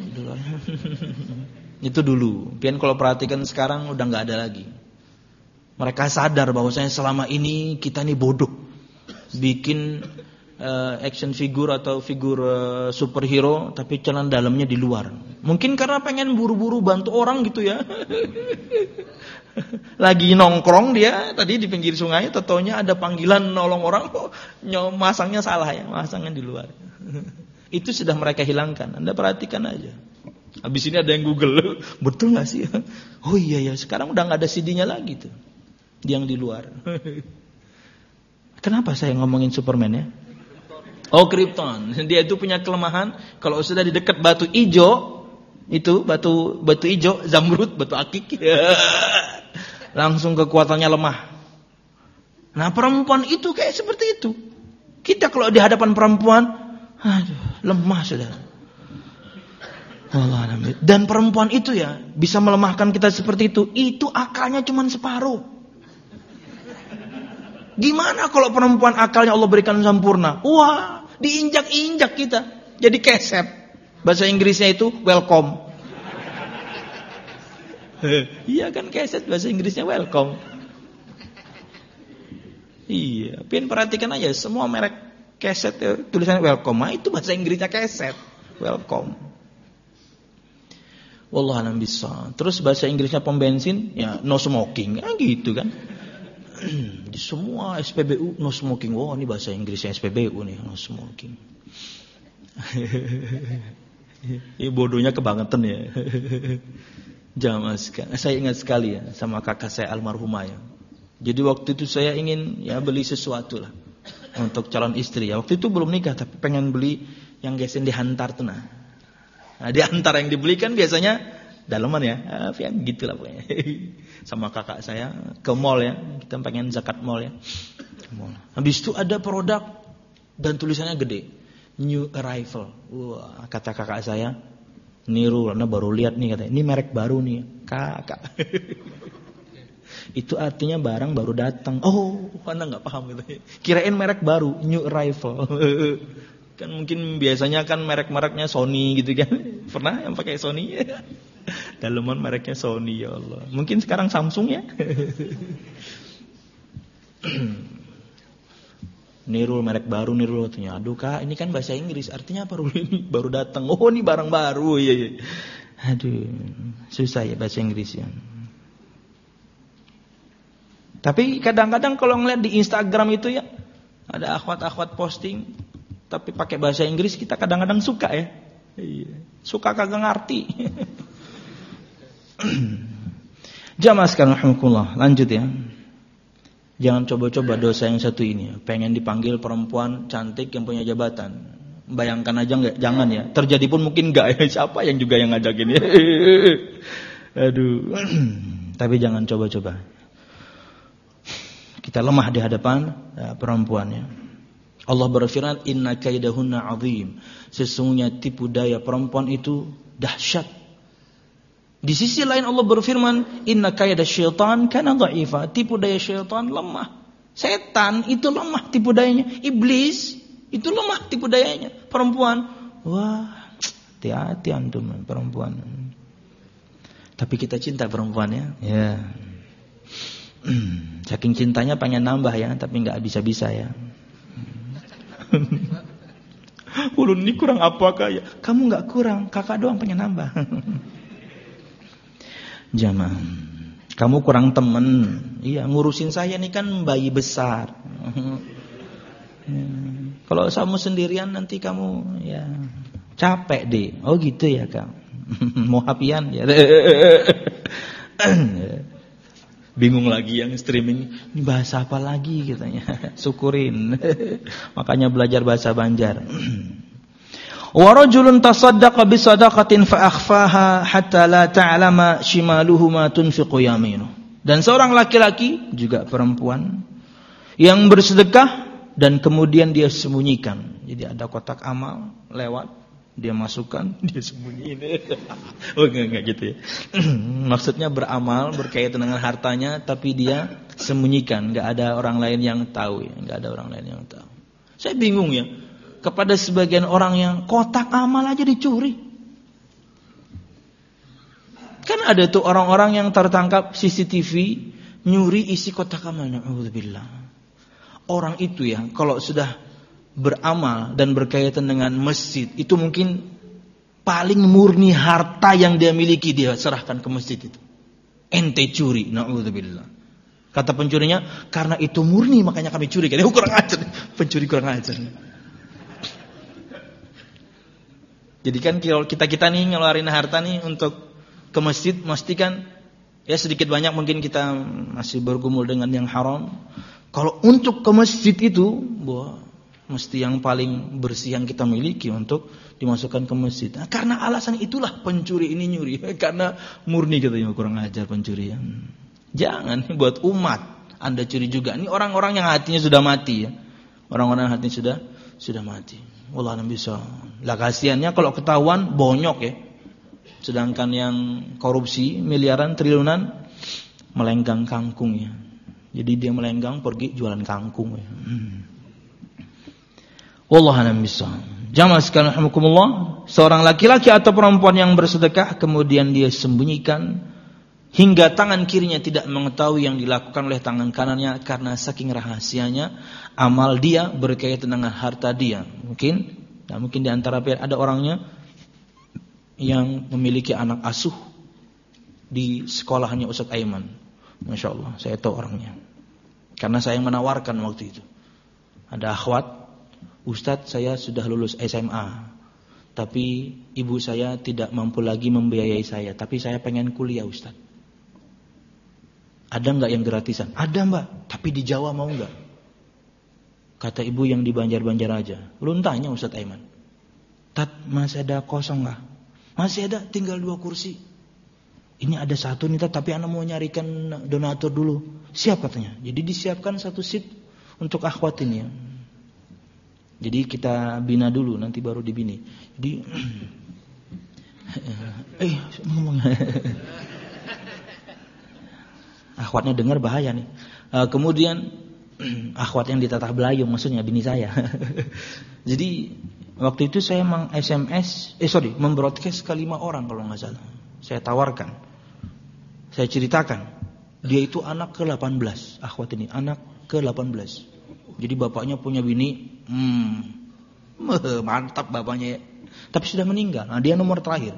Itu dulu. Pian kalau perhatikan sekarang udah nggak ada lagi. Mereka sadar bahwasanya selama ini kita ini bodoh. Bikin uh, action figure atau figur uh, superhero tapi celana dalamnya di luar. Mungkin karena pengen buru-buru bantu orang gitu ya. Lagi nongkrong dia tadi di pinggir sungai, taunya ada panggilan nolong orang, kok masangnya salah ya, masangnya di luar. Itu sudah mereka hilangkan. Anda perhatikan aja. Habis ini ada yang Google, betul nggak sih? Oh iya ya, sekarang udah nggak ada C D-nya lagi tuh, yang di luar. Kenapa saya ngomongin Superman ya? Oh, Krypton. Dia itu punya kelemahan kalau sudah di dekat batu hijau, itu batu batu hijau, zamrud, batu akik, langsung kekuatannya lemah. Nah, perempuan itu kayak seperti itu. Kita kalau di hadapan perempuan, aduh, lemah sudah. Dan perempuan itu ya bisa melemahkan kita seperti itu. Itu akalnya cuma separuh. Gimana kalau perempuan akalnya Allah berikan sempurna? Wah, diinjak-injak kita. Jadi keset. Bahasa Inggrisnya itu welcome. Iya kan, keset bahasa Inggrisnya welcome. Iya, pin perhatikan aja semua merek keset ya, tulisannya welcome. Nah, itu bahasa Inggrisnya keset. Welcome. Wallahualam bisa. Terus bahasa Inggrisnya pom bensin ya no smoking. Ah gitu kan. Di semua S P B U no smoking. Wah, ini bahasa Inggrisnya S P B U nih, no smoking. Ini bodohnya kebangetan ya. Jamaah sekali. Saya ingat sekali ya sama kakak saya almarhumah ya. Jadi waktu itu saya ingin ya beli sesuatu lah untuk calon istri ya. Waktu itu belum nikah tapi pengen beli yang gesen dihantar tuh nah. Nah, dihantar yang dibeli kan biasanya daleman ya. Ah, ya gitulah pokoknya. Sama kakak saya ke mall ya. Kita pengen zakat mall ya. Mall. Habis itu ada produk dan tulisannya gede. New arrival. Wah, kata kakak saya, niru karena baru lihat nih katanya. Ini merek baru nih, kakak. Itu artinya barang baru datang. Oh, Anda nggak paham gitu. Kirain merek baru, new arrival. Kan mungkin biasanya kan merek-mereknya Sony gitu kan. Pernah yang pakai Sony? Daleman mereknya Sony, ya Allah. Mungkin sekarang Samsung ya. Nirul merek baru, Nirul katanya. Aduh kak, ini kan bahasa Inggris, artinya apa ini baru datang? Oh, ini barang baru, iya iya. Aduh, susah ya bahasa Inggris ya. Tapi kadang-kadang kalau ngeliat di Instagram itu ya, ada akhwat-akhwat posting, tapi pakai bahasa Inggris kita kadang-kadang suka ya. Iya. Suka kagak ngerti. Jamaah sekalian rahimakumullah, lanjut ya. Jangan coba-coba dosa yang satu ini. Pengen dipanggil perempuan cantik yang punya jabatan. Bayangkan aja nggak? Jangan ya. Terjadi pun mungkin nggak ya. Siapa yang juga yang ngajakin ya? Aduh. Tapi jangan coba-coba. Kita lemah di hadapan ya, perempuannya. Allah berfirman, Inna kaidahunna azim. Sesungguhnya tipu daya perempuan itu dahsyat. Di sisi lain Allah berfirman, Inna kaidah syaitan kana dha'ifa. Tipu daya syaitan lemah. Setan itu lemah tipu dayanya. Iblis itu lemah tipu dayanya. Perempuan, wah, hati-hati antum perempuan. Tapi kita cinta perempuan ya. Ya. Saking cintanya pengen nambah ya, tapi nggak bisa-bisa ya. Ulun ini kurang apa ya? Kamu nggak kurang, kakak doang pengen nambah. Jamaah, kamu kurang temen. Iya, ngurusin saya nih kan bayi besar. Ya. Kalau kamu sendirian nanti kamu ya capek deh. Oh gitu ya kak. Mau hapian ya. Bingung lagi yang streaming. Ini bahasa apa lagi katanya. Syukurin. Makanya belajar bahasa Banjar. Wa rajulun tasaddaqa bi sadaqatin fa akhfaha hatta la ta'lama shimaluhu ma tunfiqu yaminuhu. Dan seorang laki-laki juga perempuan yang bersedekah dan kemudian dia sembunyikan. Jadi ada kotak amal lewat, dia masukkan, dia sembunyiin. Oh enggak, enggak gitu ya. Maksudnya beramal berkaitan dengan hartanya tapi dia sembunyikan, enggak ada orang lain yang tahu ya, enggak ada orang lain yang tahu. Saya bingung ya. Kepada sebagian orang yang kotak amal aja dicuri. Kan ada tuh orang-orang yang tertangkap C C T V nyuri isi kotak amal. Na'udzubillah. Orang itu ya kalau sudah beramal dan berkaitan dengan masjid, itu mungkin paling murni harta yang dia miliki dia serahkan ke masjid itu. Ente curi, na'udzubillah. Kata pencurinya, karena itu murni makanya kami curi. Kayaknya kurang ajar, pencuri kurang ajar. Jadi kan kalau kita-kita nih ngeluarin harta nih untuk ke masjid, mesti kan ya sedikit banyak mungkin kita masih bergumul dengan yang haram. Kalau untuk ke masjid itu, wah, mesti yang paling bersih yang kita miliki untuk dimasukkan ke masjid. Nah, karena alasan itulah pencuri ini nyuri. Karena murni katanya kurang ajar pencurian. Jangan buat umat Anda curi juga. Ini orang-orang yang hatinya sudah mati ya. Orang-orang yang hatinya sudah sudah mati. Wallah alam bisa. Lah kasihannya kalau ketahuan bonyok ya. Sedangkan yang korupsi miliaran triliunan melenggang kangkung ya. Jadi dia melenggang pergi jualan kangkung ya. Hmm. Wallah alam bisa. Jamaah sekalian rahimakumullah, seorang laki-laki atau perempuan yang bersedekah kemudian dia sembunyikan hingga tangan kirinya tidak mengetahui yang dilakukan oleh tangan kanannya karena saking rahasianya amal dia berkaitan dengan harta dia. Mungkin, nah mungkin di antara ada orangnya yang memiliki anak asuh di sekolahnya Ustaz Aiman. Masya Allah, saya tahu orangnya. Karena saya yang menawarkan waktu itu. Ada akhwat, Ustaz saya sudah lulus S M A, tapi ibu saya tidak mampu lagi membiayai saya, tapi saya pengen kuliah Ustaz. Ada enggak yang gratisan? Ada mbak, tapi di Jawa mau enggak? Kata ibu yang di Banjar-Banjar aja. Lu tanya Ustaz Aiman. Tat, masih ada kosong enggak? Masih ada, tinggal dua kursi. Ini ada satu nih Tat, tapi anak mau nyarikan donatur dulu. Siap katanya. Jadi disiapkan satu seat untuk akhwat ini ya. Jadi kita bina dulu, nanti baru dibini. Jadi, eh ngomong. Akhwatnya dengar bahaya nih. Uh, kemudian akhwat yang ditatah belayung maksudnya bini saya. Jadi waktu itu saya meng S M S, eh sorry, membroadcast ke lima orang kalau nggak salah. Saya tawarkan, saya ceritakan, dia itu anak ke delapan belas, akhwat ini anak ke delapan belas. Jadi bapaknya punya bini, hmm, mantap bapaknya, tapi sudah meninggal. Nah dia nomor terakhir.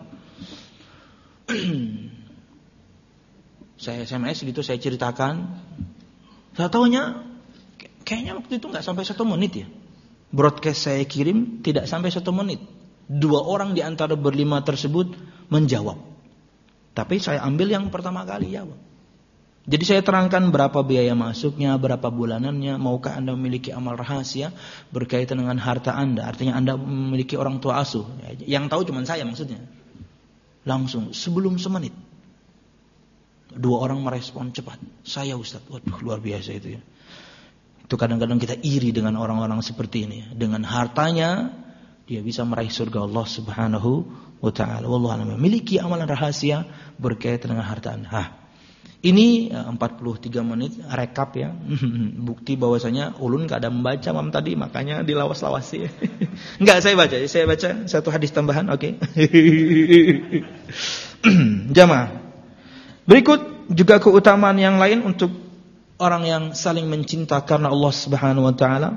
Saya S M S gitu, saya ceritakan. Saya tahunya kayaknya waktu itu nggak sampai satu menit ya. Broadcast saya kirim tidak sampai satu menit. Dua orang di antara berlima tersebut menjawab. Tapi saya ambil yang pertama kali jawab. Jadi saya terangkan berapa biaya masuknya, berapa bulanannya, maukah Anda memiliki amal rahasia berkaitan dengan harta Anda. Artinya Anda memiliki orang tua asuh. Yang tahu cuma saya maksudnya. Langsung sebelum semenit. Dua orang merespon cepat. Saya Ustaz. Waduh luar biasa itu ya. Itu kadang-kadang kita iri dengan orang-orang seperti ini. Dengan hartanya dia bisa meraih surga Allah Subhanahu wa taala. Wallahu a'lam. Memiliki amalan rahasia berkaitan dengan harta Anda. Hah. Ini empat puluh tiga menit rekap ya. Bukti bahwasanya ulun enggak ada membaca mam tadi, makanya dilawas-lawasi. Enggak, saya baca. Saya baca satu hadis tambahan, oke. Okay. Jamaah. Berikut juga keutamaan yang lain untuk orang yang saling mencinta karena Allah Subhanahu wa taala.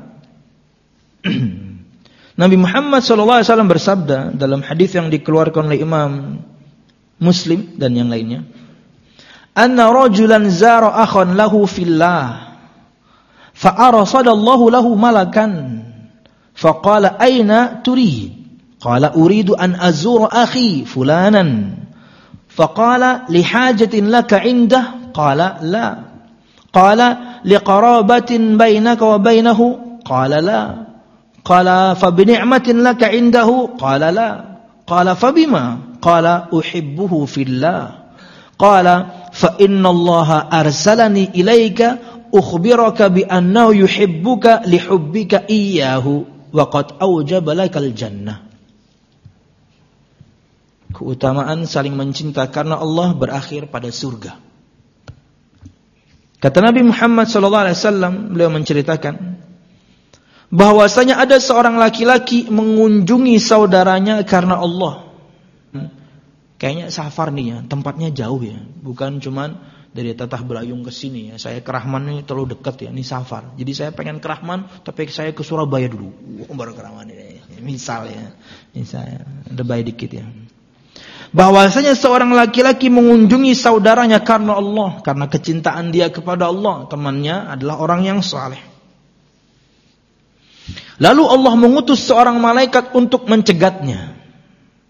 Nabi Muhammad sallallahu alaihi wasallam bersabda dalam hadis yang dikeluarkan oleh Imam Muslim dan yang lainnya, "Anna rajulan zara akhan lahu fillah, fa arsadallahu lahu malakan, faqala aina turid? Qala uridu an azura akhi fulanan." فقال لحاجة لك عنده قال لا قال لقرابة بينك وبينه قال لا قال فبنعمة لك عنده قال لا قال فبما قال أحبه في الله قال فإن الله أرسلني إليك أخبرك بأنه يحبك لحبك إياه وقد أوجب لك الجنة. Keutamaan saling mencinta karena Allah berakhir pada surga. Kata Nabi Muhammad sallallahu alaihi wasallam, beliau menceritakan bahwasanya ada seorang laki-laki mengunjungi saudaranya karena Allah. Kayaknya safar nih ya, tempatnya jauh ya, bukan cuman dari Tatah Belayung ke sini ya. Saya ke Rahman ini terlalu dekat ya, ini safar. Jadi saya pengen ke Rahman tapi saya ke Surabaya dulu. Baru ke Rahman ini. Misal ya. Misalnya ada baik dikit ya. Bahwasanya seorang laki-laki mengunjungi saudaranya karena Allah, karena kecintaan dia kepada Allah. Temannya adalah orang yang saleh. Lalu Allah mengutus seorang malaikat untuk mencegatnya.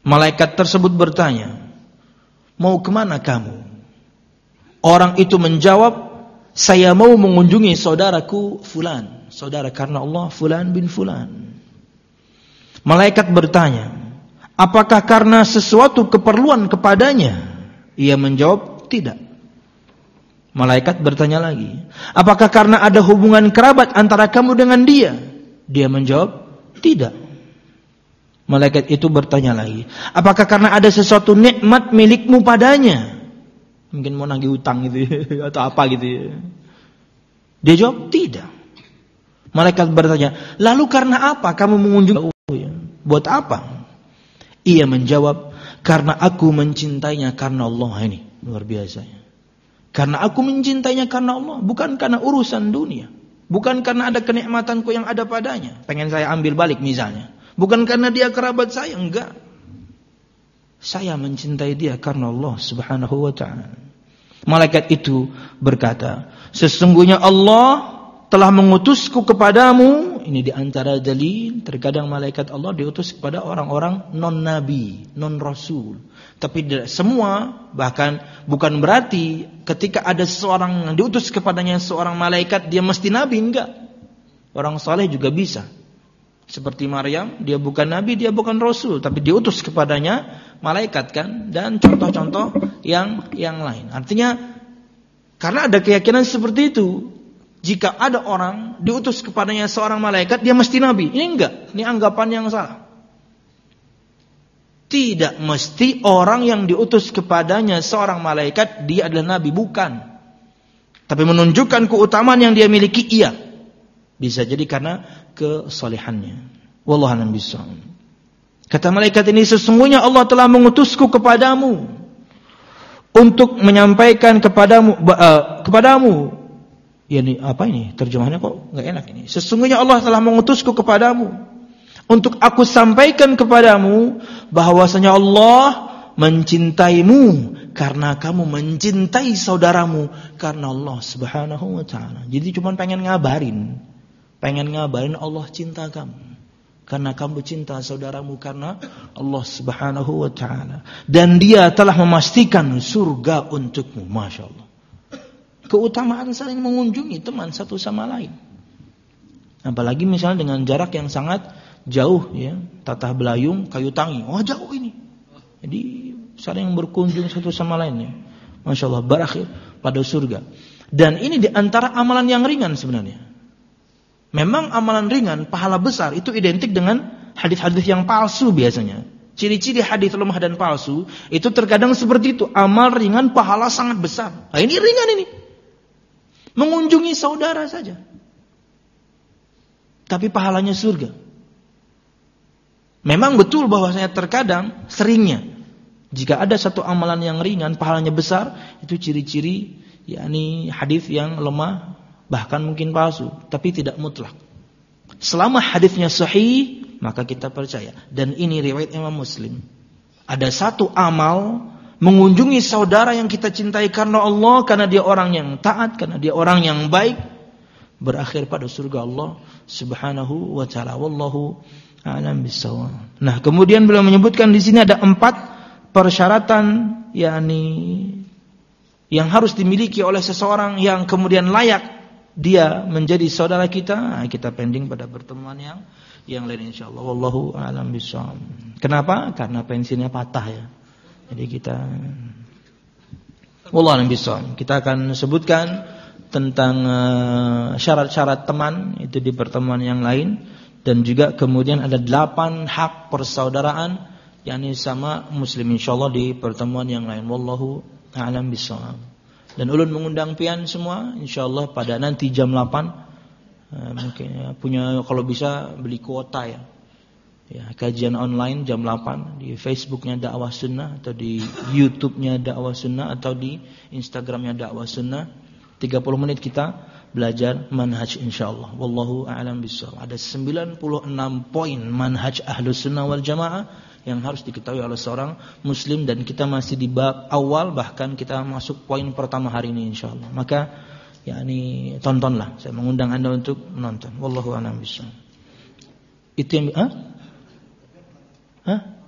Malaikat tersebut bertanya, mau kemana kamu? Orang itu menjawab, saya mau mengunjungi saudaraku fulan. Saudara karena Allah fulan bin fulan. Malaikat bertanya, apakah karena sesuatu keperluan kepadanya? Ia menjawab, tidak. Malaikat bertanya lagi, apakah karena ada hubungan kerabat antara kamu dengan dia? Dia menjawab, tidak. Malaikat itu bertanya lagi, apakah karena ada sesuatu nikmat milikmu padanya? Mungkin mau nagih utang gitu ya, atau apa gitu ya. Dia jawab, tidak. Malaikat bertanya, lalu karena apa kamu mengunjungi? Oh, ya. Buat apa? Ia menjawab, karena aku mencintainya karena Allah. Ini luar biasa. Karena aku mencintainya karena Allah, bukan karena urusan dunia. Bukan karena ada kenikmatanku yang ada padanya. Pengen saya ambil balik misalnya. Bukan karena dia kerabat saya, enggak. Saya mencintai dia karena Allah Subhanahu wa ta'ala. Malaikat itu berkata, sesungguhnya Allah telah mengutusku kepadamu. Ini diantara dalil, terkadang malaikat Allah diutus kepada orang-orang non-nabi, non-rasul. Tapi tidak semua, bahkan bukan berarti ketika ada seseorang yang diutus kepadanya seorang malaikat, dia mesti nabi, enggak. Orang saleh juga bisa. Seperti Maryam, dia bukan nabi, dia bukan rasul, tapi diutus kepadanya malaikat kan, dan contoh-contoh yang yang lain. Artinya karena ada keyakinan seperti itu, jika ada orang diutus kepadanya seorang malaikat, dia mesti nabi. Ini enggak, ini anggapan yang salah. Tidak mesti orang yang diutus kepadanya seorang malaikat dia adalah nabi, bukan. Tapi menunjukkan keutamaan yang dia miliki, iya. Bisa jadi karena kesalehannya. Wallahu a'lam bishawab. Kata malaikat ini, sesungguhnya Allah telah mengutusku kepadamu untuk menyampaikan kepadamu uh, kepadamu. Ya ini apa ini? Terjemahannya kok enggak enak ini. Sesungguhnya Allah telah mengutusku kepadamu untuk aku sampaikan kepadamu bahwasanya Allah mencintaimu karena kamu mencintai saudaramu karena Allah Subhanahu wa ta'ala. Jadi cuma pengen ngabarin. Pengen ngabarin Allah cinta kamu karena kamu cinta saudaramu karena Allah Subhanahu wa ta'ala. Dan dia telah memastikan surga untukmu. Masya Allah. Keutamaan saling mengunjungi teman satu sama lain. Apalagi misalnya dengan jarak yang sangat jauh ya, Tatah Belayung, Kayu Tangi. Oh jauh ini. Jadi saling berkunjung satu sama lain ya. Masya Allah, berakhir pada surga. Dan ini di antara amalan yang ringan sebenarnya. Memang amalan ringan, pahala besar itu identik dengan hadis-hadis yang palsu biasanya. Ciri-ciri hadis lemah dan palsu itu terkadang seperti itu. Amal ringan, pahala sangat besar. Nah ini ringan ini. Mengunjungi saudara saja. Tapi pahalanya surga. Memang betul bahwasanya terkadang, seringnya, jika ada satu amalan yang ringan, pahalanya besar, itu ciri-ciri yakni hadis yang lemah, bahkan mungkin palsu, tapi tidak mutlak. Selama hadisnya sahih, maka kita percaya. Dan ini riwayat Imam Muslim. Ada satu amal mengunjungi saudara yang kita cintai karena Allah, karena dia orang yang taat, karena dia orang yang baik, berakhir pada surga Allah Subhanahu wa ta'ala. Wallahu a'lam bishawab. Nah, kemudian beliau menyebutkan di sini ada empat persyaratan yakni yang harus dimiliki oleh seseorang yang kemudian layak dia menjadi saudara kita. Nah, kita pending pada pertemuan yang yang lain insyaallah. Wallahu a'lam bishawab. Kenapa? Karena pensilnya patah ya. Jadi kita wallahu a'lam bishawab. Kita akan sebutkan tentang uh, syarat-syarat teman itu di pertemuan yang lain, dan juga kemudian ada delapan hak persaudaraan yakni sama muslim insyaallah di pertemuan yang lain. Wallahu a'lam bishawab. Dan ulun mengundang pian semua insyaallah pada nanti jam delapan uh, mungkin ya, punya kalau bisa beli kuota ya. Ya, kajian online jam delapan di Facebooknya Dakwah Sunnah atau di YouTube-nya Dakwah Sunnah atau di Instagram-nya Dakwah Sunnah. tiga puluh menit kita belajar manhaj insyaallah. Wallahu a'lam bishawab. Ada sembilan puluh enam poin manhaj Ahlus Sunnah wal Jamaah yang harus diketahui oleh seorang muslim, dan kita masih di bab awal, bahkan kita masuk poin pertama hari ini insyaallah. Maka yakni tontonlah. Saya mengundang Anda untuk menonton. Wallahu a'lam bishawab. Itu yang Hah? Hah?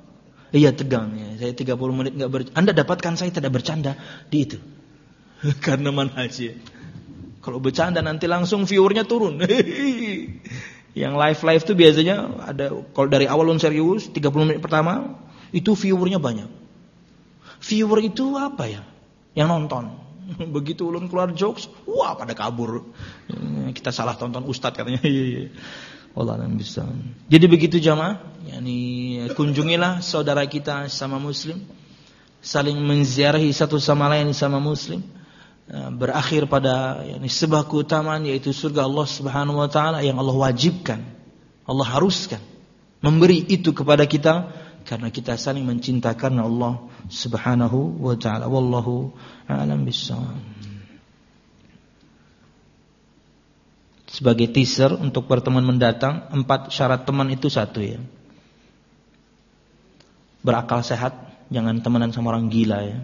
Iya tegang ya. Saya tiga puluh menit enggak ber Anda dapatkan saya tidak bercanda di itu. Karena manhaj ya. Kalau bercanda nanti langsung viewernya turun. Yang live-live itu biasanya ada kalau dari awal lu serius tiga puluh menit pertama itu viewernya banyak. Viewer itu apa ya? Yang nonton. Begitu ulun keluar jokes, wah pada kabur. Kita salah tonton ustadz katanya. Allah bisa. Jadi begitu jamaah, yakni kunjungilah saudara kita sama muslim, saling menziarahi satu sama lain sama muslim, berakhir pada yakni sebuah keutamaan yaitu surga Allah Subhanahu wa taala yang Allah wajibkan, Allah haruskan memberi itu kepada kita karena kita saling mencintakan Allah Subhanahu wa taala. Wallahu a'lam bissawab. Sebagai teaser untuk pertemuan mendatang, empat syarat teman itu satu ya. Berakal sehat, jangan temenan sama orang gila ya.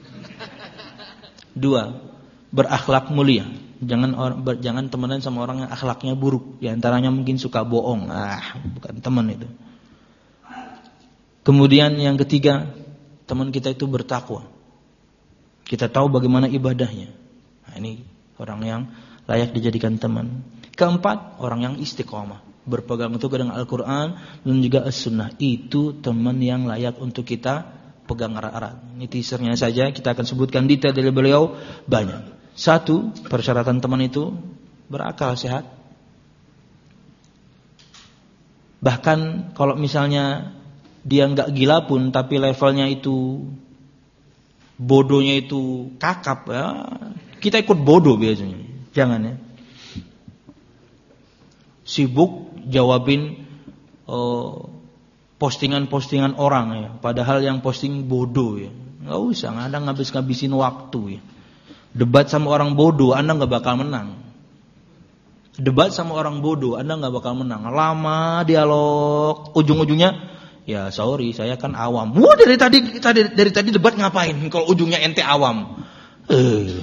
Dua, berakhlak mulia. Jangan or, ber, jangan temenan sama orang yang akhlaknya buruk. Di antaranya mungkin suka bohong. Ah, bukan teman itu. Kemudian yang ketiga, teman kita itu bertakwa. Kita tahu bagaimana ibadahnya. Nah, ini orang yang layak dijadikan teman. Keempat, orang yang istiqomah, berpegang teguh dengan Al-Quran dan juga As-Sunnah. Itu teman yang layak untuk kita pegang erat-erat. Ini teasernya saja, kita akan sebutkan detail dari beliau banyak. Satu, persyaratan teman itu berakal sehat. Bahkan kalau misalnya dia enggak gila pun tapi levelnya itu bodohnya itu kakap ya, kita ikut bodoh biasanya. Jangan ya. Sibuk jawabin uh, postingan-postingan orang ya, padahal yang posting bodoh ya. Enggak usah, Anda ngabis-ngabisin waktu ya. Debat sama orang bodoh Anda enggak bakal menang. Debat sama orang bodoh Anda enggak bakal menang. Lama dialog, ujung-ujungnya ya sorry, saya kan awam. Wah, dari tadi tadi dari tadi debat ngapain kalau ujungnya ente awam? Eh.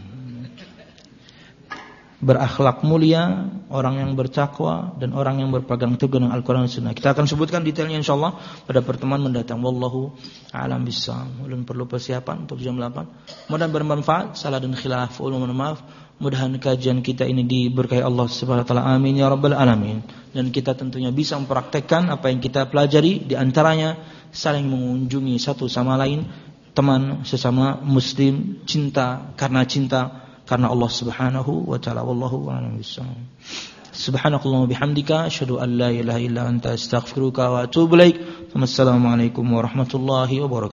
Berakhlak mulia, orang yang bertakwa dan orang yang berpegang teguh dengan Al-Qur'an dan Sunnah. Kita akan sebutkan detailnya insyaallah pada pertemuan mendatang. Wallahu a'lam bissawab. Ulun perlu persiapan untuk jam delapan. Mudah bermanfaat, salah dan khilaf, ulun mohon maaf. Mudahan kajian kita ini diberkahi Allah Subhanahu wa taala. Amin ya rabbal alamin. Dan kita tentunya bisa mempraktekkan apa yang kita pelajari, di antaranya saling mengunjungi satu sama lain, teman sesama muslim, cinta karena cinta karena Allah Subhanahu wa taala. Wallahu a'lam bissawab. Subhanakallahumma bihamdika asyhadu an la ilaha illa anta astaghfiruka wa atubu ilaik. Wassalamualaikum warahmatullahi wabarakatuh.